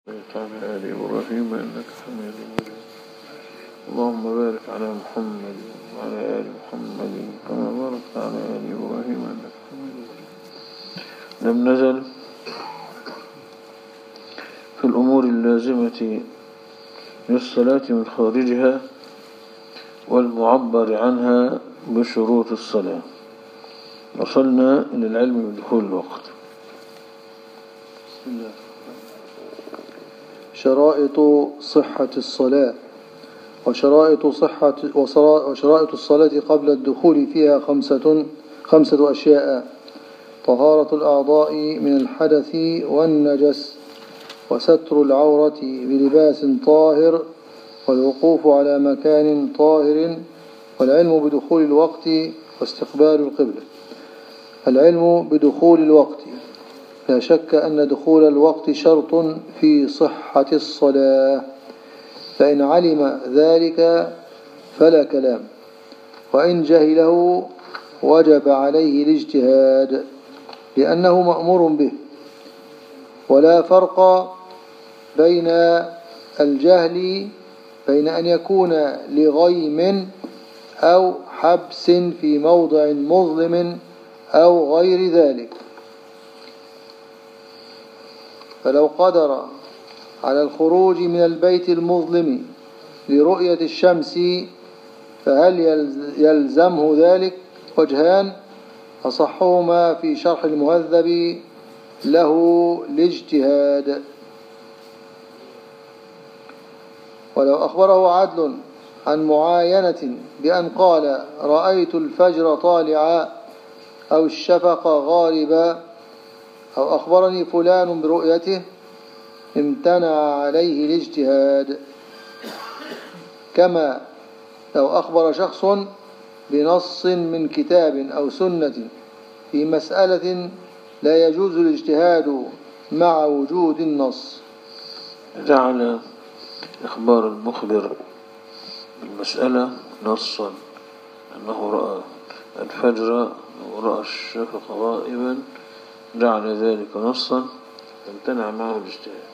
على آل إبراهيم إنك حميد مجيد. اللهم بارك على محمد وعلى آل محمد كما باركت على آل إبراهيم إنك حميد مجيد. لم نزل في الأمور اللازمة للصلاة من خارجها والمعبر عنها بشروط الصلاة. وصلنا إلى العلم بدخول الوقت. بسم الله. شرائط صحة الصلاة. وشرائط الصلاة قبل الدخول فيها خمسة أشياء: طهارة الأعضاء من الحدث والنجس، وستر العورة بلباس طاهر، والوقوف على مكان طاهر، والعلم بدخول الوقت، واستقبال القبلة. العلم بدخول الوقت. لا شك أن دخول الوقت شرط في صحة الصلاة، فإن علم ذلك فلا كلام، وإن جهله وجب عليه الاجتهاد لأنه مأمور به. ولا فرق بين الجهل بين أن يكون لغيم أو حبس في موضع مظلم أو غير ذلك. فلو قدر على الخروج من البيت المظلم لرؤية الشمس فهل يلزمه ذلك؟ وجهان، أصحهما في شرح المهذب له الاجتهاد. ولو أخبره عدل عن معاينة بأن قال رأيت الفجر طالعا أو الشفق غاربا، أو أخبرني فلان برؤيته، امتنع عليه الاجتهاد. كما لو أخبر شخص بنص من كتاب أو سنة في مسألة لا يجوز الاجتهاد مع وجود النص. جعل إخبار المخبر بالمسألة نصا أنه رأى الفجر ورأى الشفق غائبا، جعل ذلك نصا فامتنع معه الاجتهاد.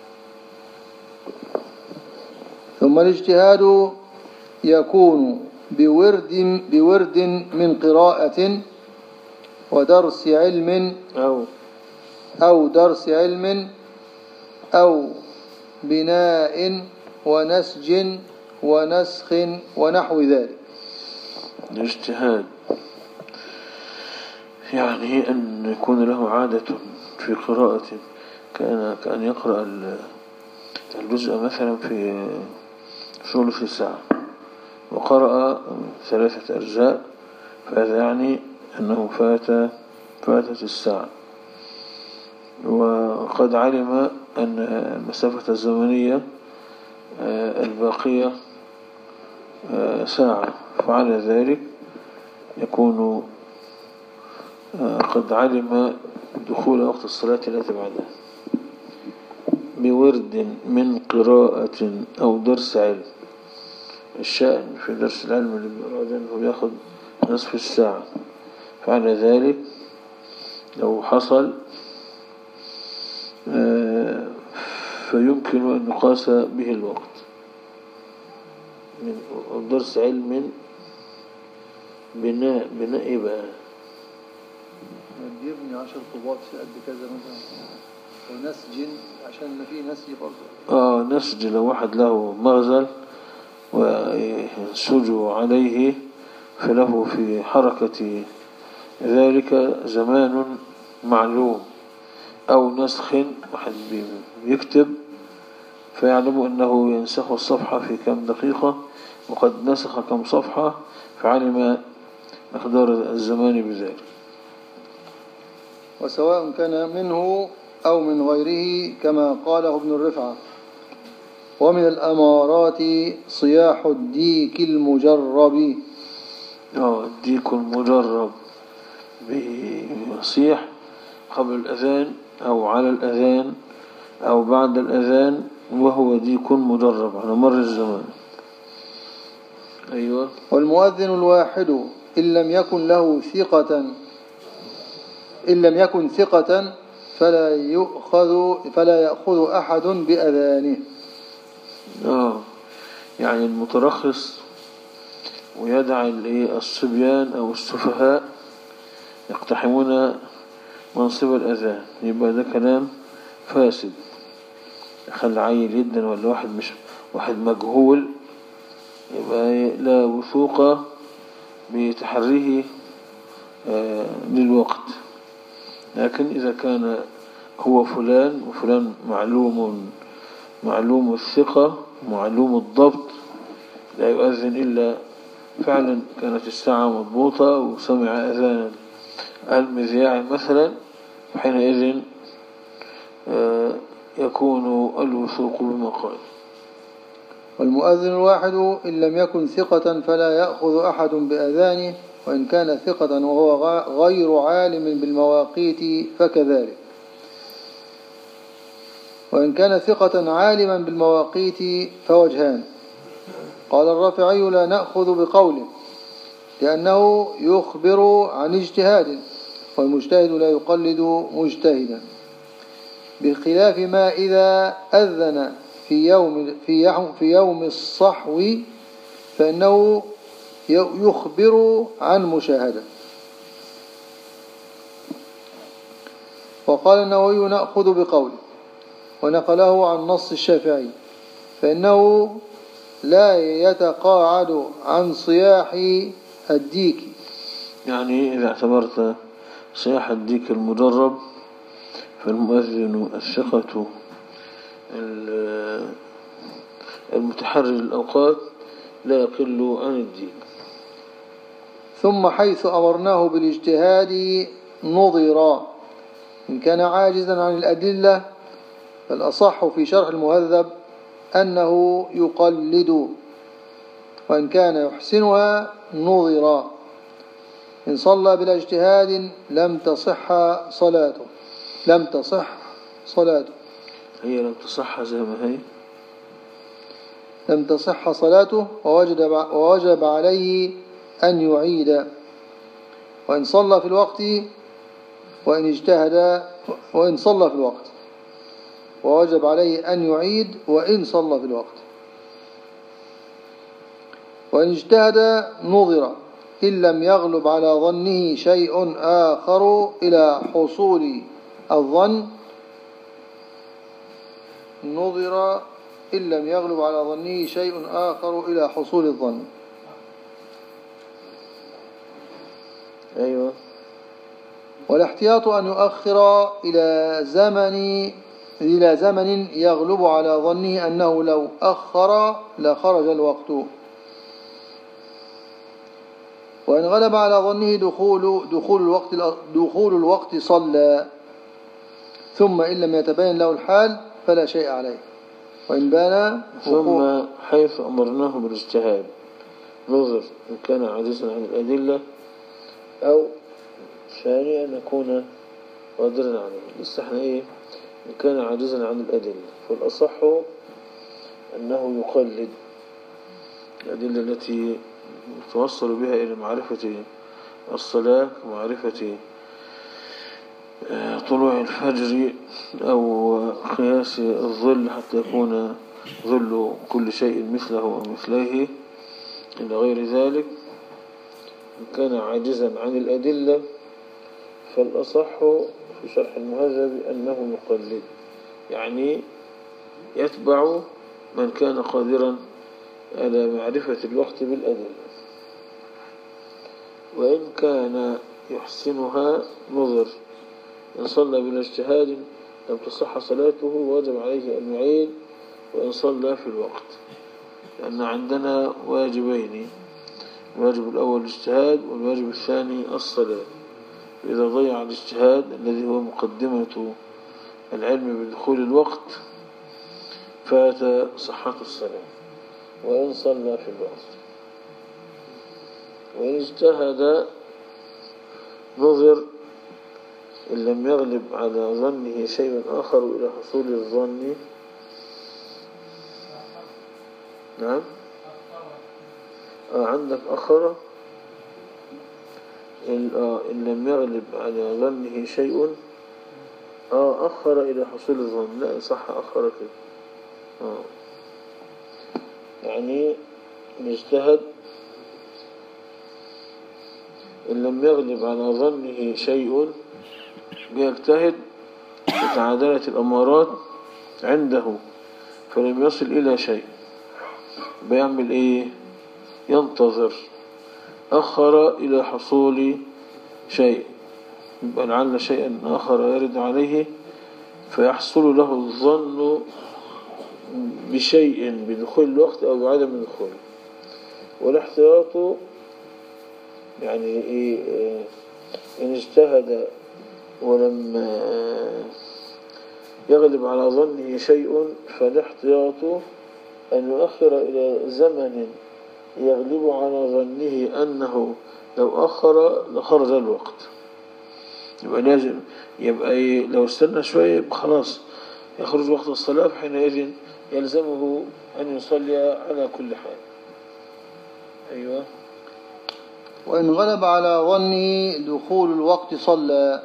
ثم الاجتهاد يكون بورد من قراءة ودرس علم أو درس علم أو بناء ونسج ونسخ ونحو ذلك. الاجتهاد يعني أن يكون له عادة في قراءة، كأن يقرأ الجزء مثلا في ثلث ساعة وقرأ 3 أجزاء، فهذا يعني أنه فاتت الساعة، وقد علم أن المسافة الزمنية الباقية ساعة، فعلى ذلك يكون قد علم دخول وقت الصلاة التي بعدها بورد من قراءة أو درس علم. الشأن في درس العلم اللي بيراد أنه يأخذ نصف الساعة، فعلى ذلك لو حصل فيمكن أن يقاس به الوقت من درس علم بناء بقى يبني 10 طوبات في قد كذا مثلا، ونسج عشان في نسج برضه. نسج لو واحد له مغزل وينسج عليه فله في حركة ذلك زمان معلوم، أو نسخ واحد بيكتب فيعلم أنه ينسخ الصفحة في كم دقيقة وقد نسخ كم صفحة، فعلم مقدار الزمان بذلك. وسواء كان منه أو من غيره كما قاله ابن الرفعة. ومن الأمارات صياح الديك المجرب. الديك المجرب بيصيح قبل الأذان أو على الأذان أو بعد الأذان، وهو ديك مجرب على مر الزمان. أيوة. والمؤذن الواحد إن لم يكن ثقة فلا يأخذ أحد بأذانه. يعني المترخص ويدع الصبيان أو السفهاء يقتحمون منصب الأذان، يبقى ده كلام فاسد. يخلي عيل جدا ولا واحد مجهول، يبقى لا وثوق بتحريه للوقت. لكن إذا كان هو فلان وفلان معلوم الثقة معلوم الضبط لا يؤذن إلا فعلا كانت الساعة مضبوطة وسمع أذان المذياع مثلا، حينئذ يكون الوثوق بمقال. والمؤذن الواحد إن لم يكن ثقة فلا يأخذ أحد بأذانه، وإن كان ثقة وهو غير عالم بالمواقيت فكذلك. وإن كان ثقة عالما بالمواقيت فوجهان. قال الرافعي: لا نأخذ بقوله لأنه يخبر عن اجتهاد، والمجتهد لا يقلد مجتهدا، بخلاف ما إذا أذن في يوم الصحو فإنه يخبر عن مشاهدة. وقال النووي: نأخذ بقوله، ونقله عن نص الشافعي، فإنه لا يتقاعد عن صياح الديك. يعني إذا اعتبرت صياح الديك المدرب فالمؤذن الثقة المتحرر الأوقات لا يقل عن الديك. ثم حيث أمرناه بالاجتهاد نظر، إن كان عاجزا عن الأدلة فالأصح في شرح المهذب أنه يقلد، وإن كان يحسنها نظر. إن صلى بلا اجتهاد لم تصح صلاته. هي لم تصح زي ما هي، لم تصح صلاته، ووجب عليه أن يعيد. وإن صلى في الوقت وإن اجتهد، وإن صلى في الوقت ووجب عليه أن يعيد وإن صلى في الوقت. وإن اجتهد نظر إن لم يغلب على ظنه شيء آخر إلى حصول الظن. نظر إن لم يغلب على ظنه شيء آخر إلى حصول الظن. أيوة. والاحتياط أن يؤخر إلى زمن يغلب على ظنه أنه لو أخر لخرج الوقت. وإن غلب على ظنه دخول الوقت صلى، ثم إن لم يتبين له الحال فلا شيء عليه. وإن بان ثم حيث أمرناه بالاجتهاد نظر إن كان عاجزا عن الأدلة، أو ثانيا أن يكون قادرا عليه. لسه احنا إن كان عاجزا عن الأدلة فالأصح أنه يقلد الأدلة التي توصل بها إلى معرفة الصلاة ومعرفة طلوع الفجر أو قياس الظل حتى يكون ظل كل شيء مثله ومثليه إلى غير ذلك. إن كان عاجزا عن الأدلة فالأصح في شرح المهذب أنه يقلد، يعني يتبع من كان قادرا على معرفة الوقت بالأدلة. وإن كان يحسنها نظر إن صلى بلا اجتهاد لم تصح صلاته ووجب عليه أن يعيد وإن صلى في الوقت، لأن عندنا واجبين: الواجب الأول الاجتهاد والواجب الثاني الصلاة. إذا ضيع الاجتهاد الذي هو مقدمة العلم بدخول الوقت فات صحة الصلاة وإن صلى في الوقت. وإن اجتهد نظر إن لم يغلب على ظنه شيء آخر إلى حصول الظن. نعم. عندك أخر إن لم يغلب على ظنه شيء أخر إلى حصول الظن، لا صح أخر كده. يعني يجتهد إن لم يغلب على ظنه شيء بيجتهد، وتعادلت الأمارات عنده فلم يصل إلى شيء، بيعمل إيه؟ ينتظر، أخر إلى حصول شيء، يبقى لعل شيئا آخر يرد عليه فيحصل له الظن بشيء بدخول الوقت أو بعدم دخوله. والاحتياط يعني إيه؟ إن اجتهد ولم يغلب على ظنه شيء فالاحتياط أن يؤخر إلى زمن يغلب على ظنه أنه لو أخر لخرج الوقت. يبقى لازم يبقى إيه؟ لو استنى شوية يبقى خلاص يخرج وقت الصلاة، فحينئذ يلزمه أن يصلي على كل حال. أيوة. وإن غلب على ظنه دخول الوقت صلى،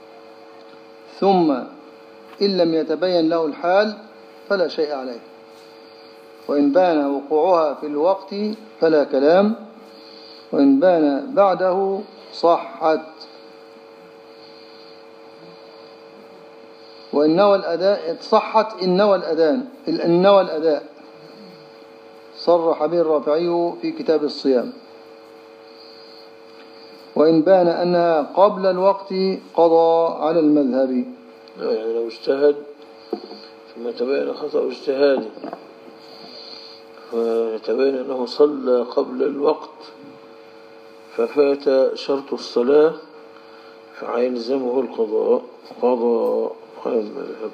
ثم إن لم يتبين له الحال فلا شيء عليه، وإن بان وقوعها في الوقت فلا كلام، وإن بان بعده صحت. وإن نوى الأداء صحت إن نوى الأداء صرح به الرافعي في كتاب الصيام. وإن بان أنها قبل الوقت قضى على المذهب. يعني لو اجتهد ثم تبين خطأ اجتهاده فتبين أنه صلى قبل الوقت ففات شرط الصلاة فيلزمه القضاء، قضى على المذهب.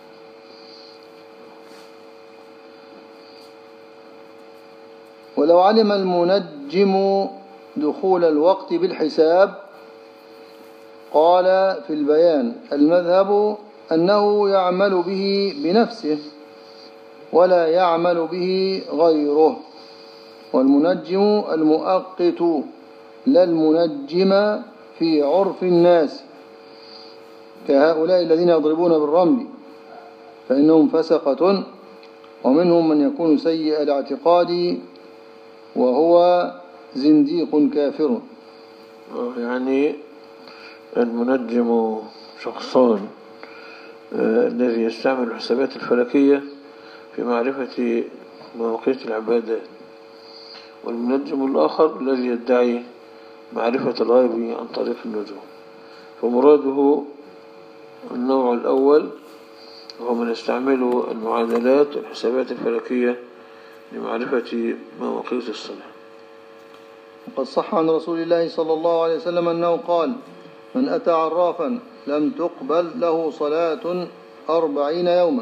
ولو علم المنجم دخول الوقت بالحساب قال في البيان المذهب أنه يعمل به بنفسه ولا يعمل به غيره، والمنجم المؤقت لا المنجم في عرف الناس، كهؤلاء الذين يضربون بالرمل فإنهم فسقة، ومنهم من يكون سيء الاعتقاد وهو زنديق كافر. يعني المنجم شخصان، الذي يستعمل الحسابات الفلكية في معرفة مواقيت العبادات، والمنجم الآخر الذي يدعي معرفة الغيب عن طريق النجوم. فمراده النوع الأول وهو من يستعمل المعادلات والحسابات الفلكية لمعرفة مواقيت الصلاة. وقد صح عن رسول الله صلى الله عليه وسلم أنه قال: من أتى عرافا لم تقبل له صلاة 40 يوما.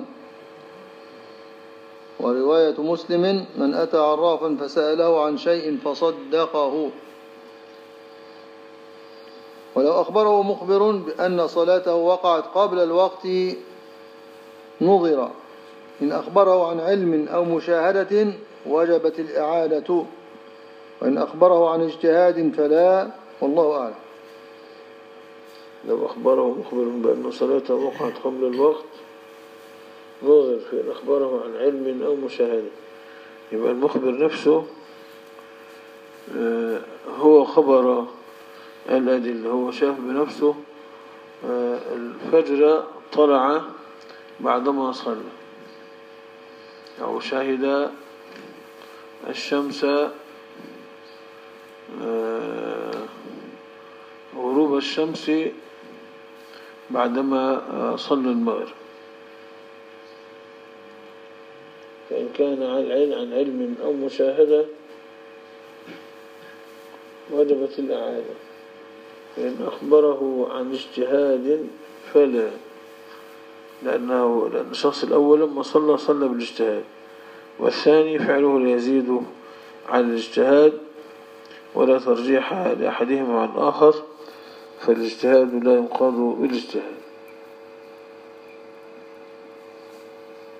ورواية مسلم: من أتى عرافا فسأله عن شيء فصدقه. ولو أخبره مخبر بأن صلاته وقعت قبل الوقت نظر، إن أخبره عن علم أو مشاهدة وجبت الإعادة، وإن أخبره عن اجتهاد فلا، والله أعلم. لو أخبره مخبر بأن صلاته وقعت قبل الوقت نظر في إن أخبره عن علم أو مشاهدة، يبقى المخبر نفسه هو خبر الأدلة، هو شاف بنفسه الفجر طلع بعدما صلى، أو شاهد الشمس غروب الشمس بعدما صلى المغرب. فإن كان عن علم أو مشاهدة وجبت الإعادة، فإن أخبره عن اجتهاد فلا، لأن الشخص الأول لما صلى بالاجتهاد، والثاني فعله لا يزيد على الاجتهاد ولا ترجيح لأحدهما عن الآخر، فالاجتهاد لا ينقض بالاجتهاد.